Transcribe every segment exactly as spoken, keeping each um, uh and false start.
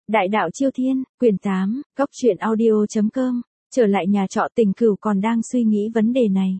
Đại đạo Chiêu Thiên, quyển tám, góc truyện audio.com, trở lại nhà trọ Tình Cửu còn đang suy nghĩ vấn đề này.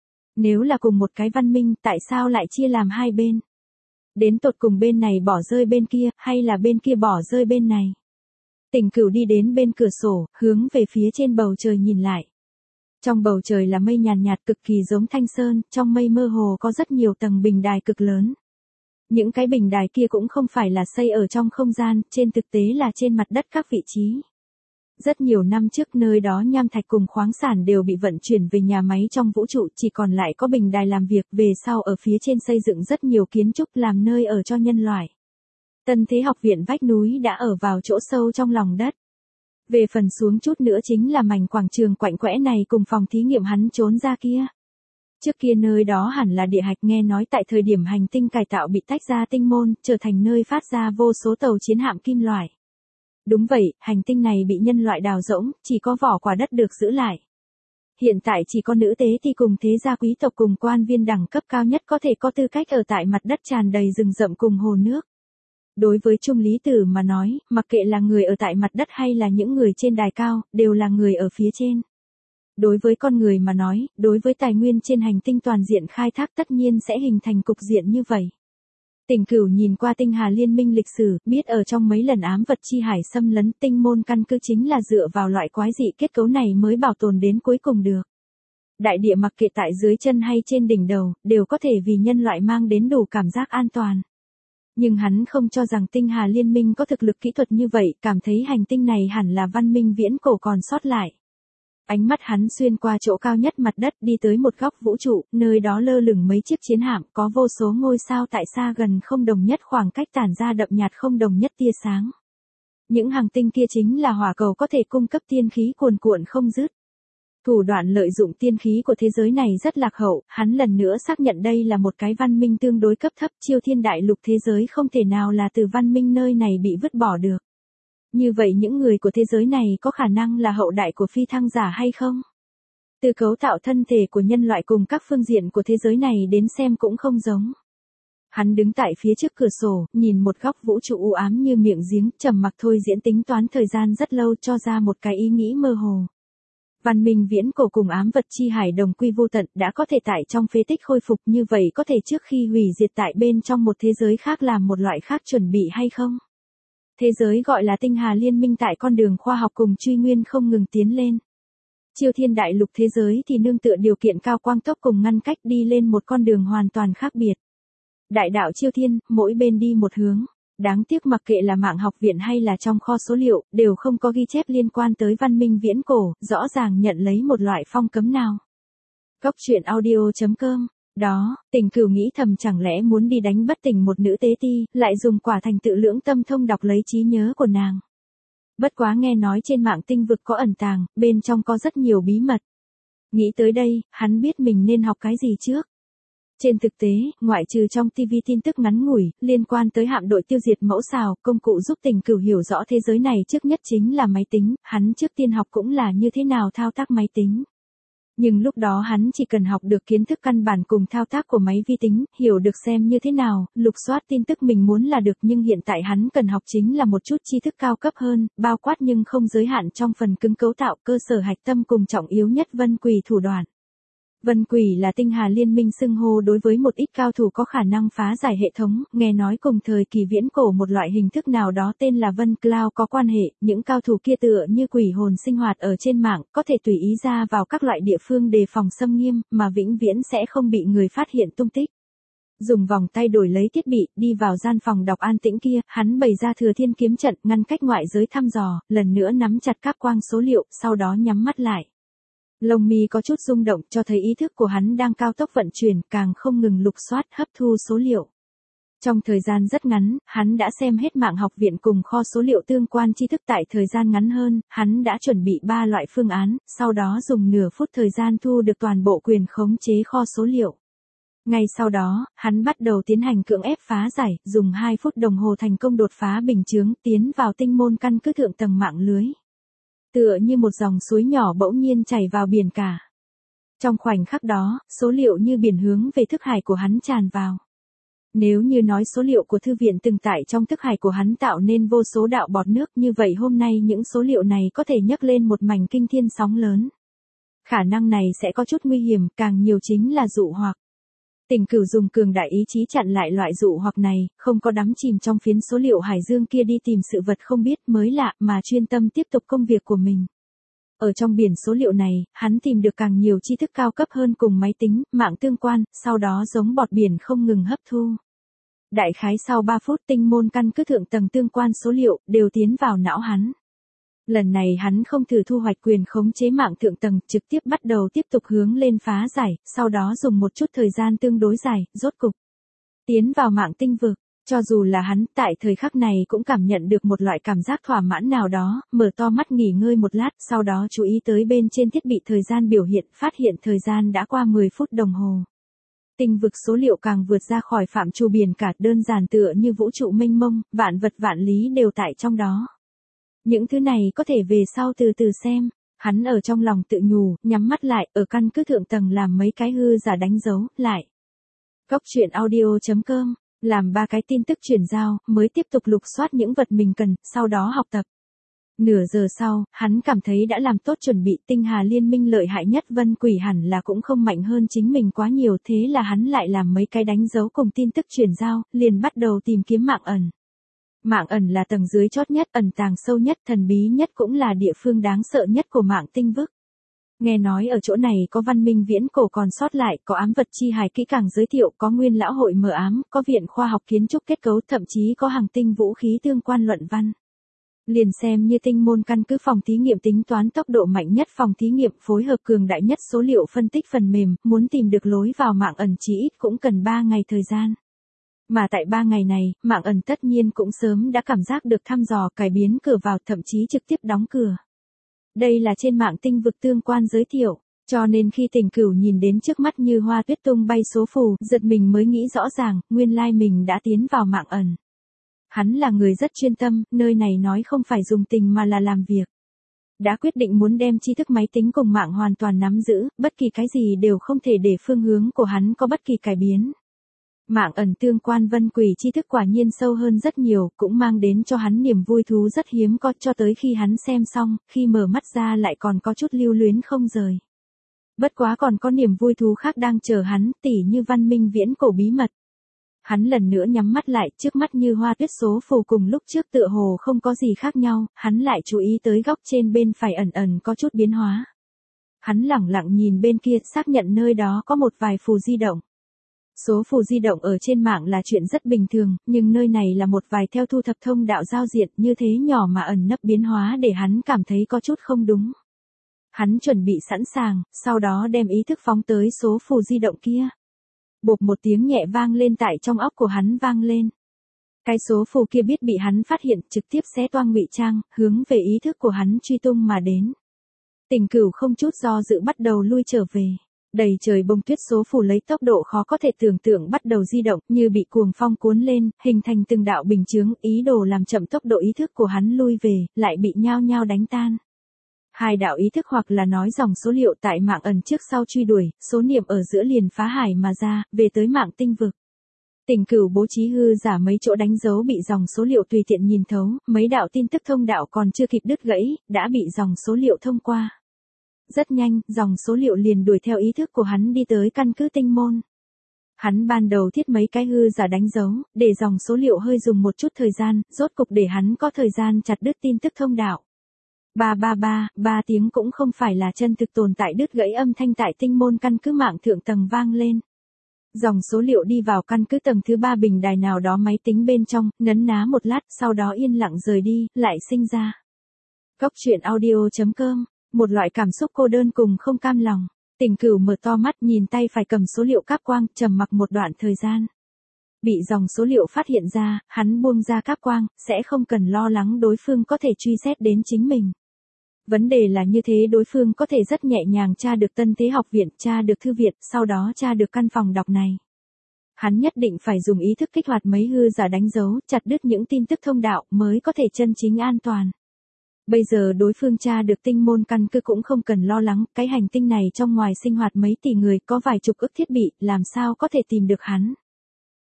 Nếu là cùng một cái văn minh, tại sao lại chia làm hai bên? Đến tột cùng bên này bỏ rơi bên kia, hay là bên kia bỏ rơi bên này? Tình Cửu đi đến bên cửa sổ, hướng về phía trên bầu trời nhìn lại. Trong bầu trời là mây nhàn nhạt cực kỳ giống thanh sơn, trong mây mơ hồ có rất nhiều tầng bình đài cực lớn. Những cái bình đài kia cũng không phải là xây ở trong không gian, trên thực tế là trên mặt đất các vị trí. Rất nhiều năm trước nơi đó nham thạch cùng khoáng sản đều bị vận chuyển về nhà máy trong vũ trụ, chỉ còn lại có bình đài làm việc, về sau ở phía trên xây dựng rất nhiều kiến trúc làm nơi ở cho nhân loại. Tân Thế học viện vách núi đã ở vào chỗ sâu trong lòng đất. Về phần xuống chút nữa chính là mảnh quảng trường quạnh quẽ này cùng phòng thí nghiệm hắn trốn ra kia. Trước kia nơi đó hẳn là địa hạch, nghe nói tại thời điểm hành tinh cải tạo bị tách ra tinh môn, trở thành nơi phát ra vô số tàu chiến hạm kim loại. Đúng vậy, hành tinh này bị nhân loại đào rỗng, chỉ có vỏ quả đất được giữ lại. Hiện tại chỉ có nữ tế thì cùng thế gia quý tộc cùng quan viên đẳng cấp cao nhất có thể có tư cách ở tại mặt đất tràn đầy rừng rậm cùng hồ nước. Đối với Trung Lý Tử mà nói, mặc kệ là người ở tại mặt đất hay là những người trên đài cao, đều là người ở phía trên. Đối với con người mà nói, đối với tài nguyên trên hành tinh toàn diện khai thác tất nhiên sẽ hình thành cục diện như vậy. Tình Cửu nhìn qua tinh hà liên minh lịch sử, biết ở trong mấy lần ám vật chi hải xâm lấn, tinh môn căn cứ chính là dựa vào loại quái dị kết cấu này mới bảo tồn đến cuối cùng được. Đại địa mặc kệ tại dưới chân hay trên đỉnh đầu, đều có thể vì nhân loại mang đến đủ cảm giác an toàn. Nhưng hắn không cho rằng tinh hà liên minh có thực lực kỹ thuật như vậy, cảm thấy hành tinh này hẳn là văn minh viễn cổ còn sót lại. Ánh mắt hắn xuyên qua chỗ cao nhất mặt đất đi tới một góc vũ trụ, nơi đó lơ lửng mấy chiếc chiến hạm, có vô số ngôi sao tại xa gần không đồng nhất khoảng cách tản ra đậm nhạt không đồng nhất tia sáng. Những hành tinh kia chính là hỏa cầu có thể cung cấp tiên khí cuồn cuộn không dứt. Thủ đoạn lợi dụng tiên khí của thế giới này rất lạc hậu, hắn lần nữa xác nhận đây là một cái văn minh tương đối cấp thấp, Chiêu Thiên đại lục thế giới không thể nào là từ văn minh nơi này bị vứt bỏ được. Như vậy những người của thế giới này có khả năng là hậu đại của phi thăng giả hay không? Từ cấu tạo thân thể của nhân loại cùng các phương diện của thế giới này đến xem cũng không giống. Hắn đứng tại phía trước cửa sổ, nhìn một góc vũ trụ u ám như miệng giếng, trầm mặc thôi diễn tính toán thời gian rất lâu cho ra một cái ý nghĩ mơ hồ. Văn minh viễn cổ cùng ám vật chi hải đồng quy vô tận đã có thể tại trong phế tích khôi phục, như vậy có thể trước khi hủy diệt tại bên trong một thế giới khác làm một loại khác chuẩn bị hay không? Thế giới gọi là tinh hà liên minh tại con đường khoa học cùng truy nguyên không ngừng tiến lên. Chiêu Thiên đại lục thế giới thì nương tựa điều kiện cao quang tốc cùng ngăn cách đi lên một con đường hoàn toàn khác biệt. Đại đạo Chiêu Thiên, mỗi bên đi một hướng. Đáng tiếc mặc kệ là mạng học viện hay là trong kho số liệu, đều không có ghi chép liên quan tới văn minh viễn cổ, rõ ràng nhận lấy một loại phong cấm nào. Góc truyện audio.com. Đó, Tình Cửu nghĩ thầm chẳng lẽ muốn đi đánh bất tỉnh một nữ tế ti, lại dùng quả thành tự lưỡng tâm thông đọc lấy trí nhớ của nàng. Bất quá nghe nói trên mạng tinh vực có ẩn tàng, bên trong có rất nhiều bí mật. Nghĩ tới đây, hắn biết mình nên học cái gì trước. Trên thực tế, ngoại trừ trong ti vi tin tức ngắn ngủi, liên quan tới hạm đội tiêu diệt mẫu xào, công cụ giúp Tình Cửu hiểu rõ thế giới này trước nhất chính là máy tính, hắn trước tiên học cũng là như thế nào thao tác máy tính. Nhưng lúc đó hắn chỉ cần học được kiến thức căn bản cùng thao tác của máy vi tính, hiểu được xem như thế nào, lục soát tin tức mình muốn là được, nhưng hiện tại hắn cần học chính là một chút tri thức cao cấp hơn, bao quát nhưng không giới hạn trong phần cứng cấu tạo, cơ sở hạch tâm cùng trọng yếu nhất Vân Quỷ thủ đoạn. Vân Quỷ là tinh hà liên minh xưng hô đối với một ít cao thủ có khả năng phá giải hệ thống, nghe nói cùng thời kỳ viễn cổ một loại hình thức nào đó tên là Vân Cloud có quan hệ, những cao thủ kia tựa như quỷ hồn sinh hoạt ở trên mạng, có thể tùy ý ra vào các loại địa phương đề phòng xâm nghiêm, mà vĩnh viễn sẽ không bị người phát hiện tung tích. Dùng vòng tay đổi lấy thiết bị, đi vào gian phòng đọc an tĩnh kia, hắn bày ra Thừa Thiên kiếm trận, ngăn cách ngoại giới thăm dò, lần nữa nắm chặt các quang số liệu, sau đó nhắm mắt lại. Lông mi có chút rung động cho thấy ý thức của hắn đang cao tốc vận chuyển, càng không ngừng lục soát hấp thu số liệu. Trong thời gian rất ngắn, hắn đã xem hết mạng học viện cùng kho số liệu tương quan tri thức. Tại thời gian ngắn hơn, hắn đã chuẩn bị ba loại phương án, sau đó dùng nửa phút thời gian thu được toàn bộ quyền khống chế kho số liệu. Ngay sau đó, hắn bắt đầu tiến hành cưỡng ép phá giải, dùng hai phút đồng hồ thành công đột phá bình chướng, tiến vào tinh môn căn cứ thượng tầng mạng lưới. Tựa như một dòng suối nhỏ bỗng nhiên chảy vào biển cả. Trong khoảnh khắc đó, số liệu như biển hướng về thức hải của hắn tràn vào. Nếu như nói số liệu của thư viện từng tại trong thức hải của hắn tạo nên vô số đạo bọt nước, như vậy hôm nay những số liệu này có thể nhấc lên một mảnh kinh thiên sóng lớn. Khả năng này sẽ có chút nguy hiểm, càng nhiều chính là dụ hoặc. Tình Cửu dùng cường đại ý chí chặn lại loại dụ hoặc này, không có đắm chìm trong phiến số liệu hải dương kia đi tìm sự vật không biết mới lạ mà chuyên tâm tiếp tục công việc của mình. Ở trong biển số liệu này, hắn tìm được càng nhiều tri thức cao cấp hơn cùng máy tính, mạng tương quan, sau đó giống bọt biển không ngừng hấp thu. Đại khái sau ba phút tinh môn căn cứ thượng tầng tương quan số liệu đều tiến vào não hắn. Lần này hắn không thử thu hoạch quyền khống chế mạng thượng tầng, trực tiếp bắt đầu tiếp tục hướng lên phá giải, sau đó dùng một chút thời gian tương đối dài, rốt cục tiến vào mạng tinh vực. Cho dù là hắn, tại thời khắc này cũng cảm nhận được một loại cảm giác thỏa mãn nào đó, mở to mắt nghỉ ngơi một lát, sau đó chú ý tới bên trên thiết bị thời gian biểu hiện, phát hiện thời gian đã qua mười phút đồng hồ. Tinh vực số liệu càng vượt ra khỏi phạm trù biển cả, đơn giản tựa như vũ trụ mênh mông, vạn vật vạn lý đều tại trong đó. Những thứ này có thể về sau từ từ xem. Hắn ở trong lòng tự nhủ, nhắm mắt lại, ở căn cứ thượng tầng làm mấy cái hư giả đánh dấu, lại. Góc truyện audio chấm com, làm ba cái tin tức chuyển giao, mới tiếp tục lục soát những vật mình cần, sau đó học tập. Nửa giờ sau, hắn cảm thấy đã làm tốt chuẩn bị, tinh hà liên minh lợi hại nhất Vân Quỷ hẳn là cũng không mạnh hơn chính mình quá nhiều, thế là hắn lại làm mấy cái đánh dấu cùng tin tức chuyển giao, liền bắt đầu tìm kiếm mạng ẩn. Mạng ẩn là tầng dưới chót nhất, ẩn tàng sâu nhất, thần bí nhất, cũng là địa phương đáng sợ nhất của mạng tinh vực. Nghe nói ở chỗ này có văn minh viễn cổ còn sót lại, có ám vật chi hài kỹ càng giới thiệu, có nguyên lão hội mờ ám, có viện khoa học kiến trúc kết cấu, thậm chí có hàng tinh vũ khí tương quan luận văn. Liền xem như tinh môn căn cứ phòng thí nghiệm tính toán tốc độ mạnh nhất phòng thí nghiệm phối hợp cường đại nhất số liệu phân tích phần mềm, muốn tìm được lối vào mạng ẩn chí ít cũng cần ba ngày thời gian. Mà tại ba ngày này, mạng ẩn tất nhiên cũng sớm đã cảm giác được thăm dò cải biến cửa vào, thậm chí trực tiếp đóng cửa. Đây là trên mạng tinh vực tương quan giới thiệu, cho nên khi Tình Cửu nhìn đến trước mắt như hoa tuyết tung bay số phù, giật mình mới nghĩ rõ ràng, nguyên lai mình đã tiến vào mạng ẩn. Hắn là người rất chuyên tâm, nơi này nói không phải dùng tình mà là làm việc. Đã quyết định muốn đem tri thức máy tính cùng mạng hoàn toàn nắm giữ, bất kỳ cái gì đều không thể để phương hướng của hắn có bất kỳ cải biến. Mạng ẩn tương quan Vân Quỷ tri thức quả nhiên sâu hơn rất nhiều, cũng mang đến cho hắn niềm vui thú rất hiếm có, cho tới khi hắn xem xong, khi mở mắt ra lại còn có chút lưu luyến không rời. Bất quá còn có niềm vui thú khác đang chờ hắn, tỉ như văn minh viễn cổ bí mật. Hắn lần nữa nhắm mắt lại, trước mắt như hoa tuyết số phù cùng lúc trước tựa hồ không có gì khác nhau, hắn lại chú ý tới góc trên bên phải ẩn ẩn có chút biến hóa. Hắn lẳng lặng nhìn bên kia, xác nhận nơi đó có một vài phù di động. Số phù di động ở trên mạng là chuyện rất bình thường, nhưng nơi này là một vài theo thu thập thông đạo giao diện, như thế nhỏ mà ẩn nấp biến hóa để hắn cảm thấy có chút không đúng. Hắn chuẩn bị sẵn sàng, sau đó đem ý thức phóng tới số phù di động kia. Bộp một tiếng nhẹ vang lên tại trong óc của hắn vang lên. Cái số phù kia biết bị hắn phát hiện, trực tiếp xé toang ngụy trang, hướng về ý thức của hắn truy tung mà đến. Tình Cửu không chút do dự bắt đầu lui trở về. Đầy trời bông tuyết số phù lấy tốc độ khó có thể tưởng tượng bắt đầu di động, như bị cuồng phong cuốn lên, hình thành từng đạo bình chướng, ý đồ làm chậm tốc độ ý thức của hắn lui về, lại bị nhao nhao đánh tan. Hai đạo ý thức hoặc là nói dòng số liệu tại mạng ẩn trước sau truy đuổi, số niệm ở giữa liền phá hải mà ra, về tới mạng tinh vực. Tình Cửu bố trí hư giả mấy chỗ đánh dấu bị dòng số liệu tùy tiện nhìn thấu, mấy đạo tin tức thông đạo còn chưa kịp đứt gãy, đã bị dòng số liệu thông qua. Rất nhanh, dòng số liệu liền đuổi theo ý thức của hắn đi tới căn cứ tinh môn. Hắn ban đầu thiết mấy cái hư giả đánh dấu, để dòng số liệu hơi dùng một chút thời gian, rốt cục để hắn có thời gian chặt đứt tin tức thông đạo. Ba ba ba, ba tiếng cũng không phải là chân thực tồn tại, đứt gãy âm thanh tại tinh môn căn cứ mạng thượng tầng vang lên. Dòng số liệu đi vào căn cứ tầng thứ ba bình đài nào đó máy tính bên trong, nấn ná một lát, sau đó yên lặng rời đi, lại sinh ra. Góc truyện audio chấm com, một loại cảm xúc cô đơn cùng không cam lòng. Tình Cửu mở to mắt nhìn tay phải cầm số liệu cáp quang, trầm mặc một đoạn thời gian. Bị dòng số liệu phát hiện ra, hắn buông ra cáp quang, sẽ không cần lo lắng đối phương có thể truy xét đến chính mình. Vấn đề là như thế đối phương có thể rất nhẹ nhàng tra được Tân Thế học viện, tra được thư viện, sau đó tra được căn phòng đọc này. Hắn nhất định phải dùng ý thức kích hoạt mấy hư giả đánh dấu, chặt đứt những tin tức thông đạo mới có thể chân chính an toàn. Bây giờ đối phương tra được tinh môn căn cứ cũng không cần lo lắng, cái hành tinh này trong ngoài sinh hoạt mấy tỷ người, có vài chục ức thiết bị, làm sao có thể tìm được hắn.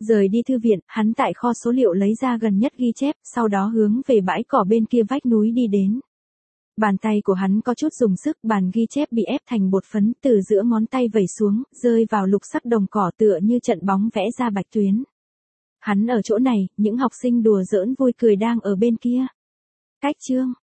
Rời đi thư viện, hắn tại kho số liệu lấy ra gần nhất ghi chép, sau đó hướng về bãi cỏ bên kia vách núi đi đến. Bàn tay của hắn có chút dùng sức, bàn ghi chép bị ép thành bột phấn, từ giữa ngón tay vẩy xuống, rơi vào lục sắc đồng cỏ tựa như trận bóng vẽ ra bạch tuyến. Hắn ở chỗ này, những học sinh đùa giỡn vui cười đang ở bên kia. Cách chương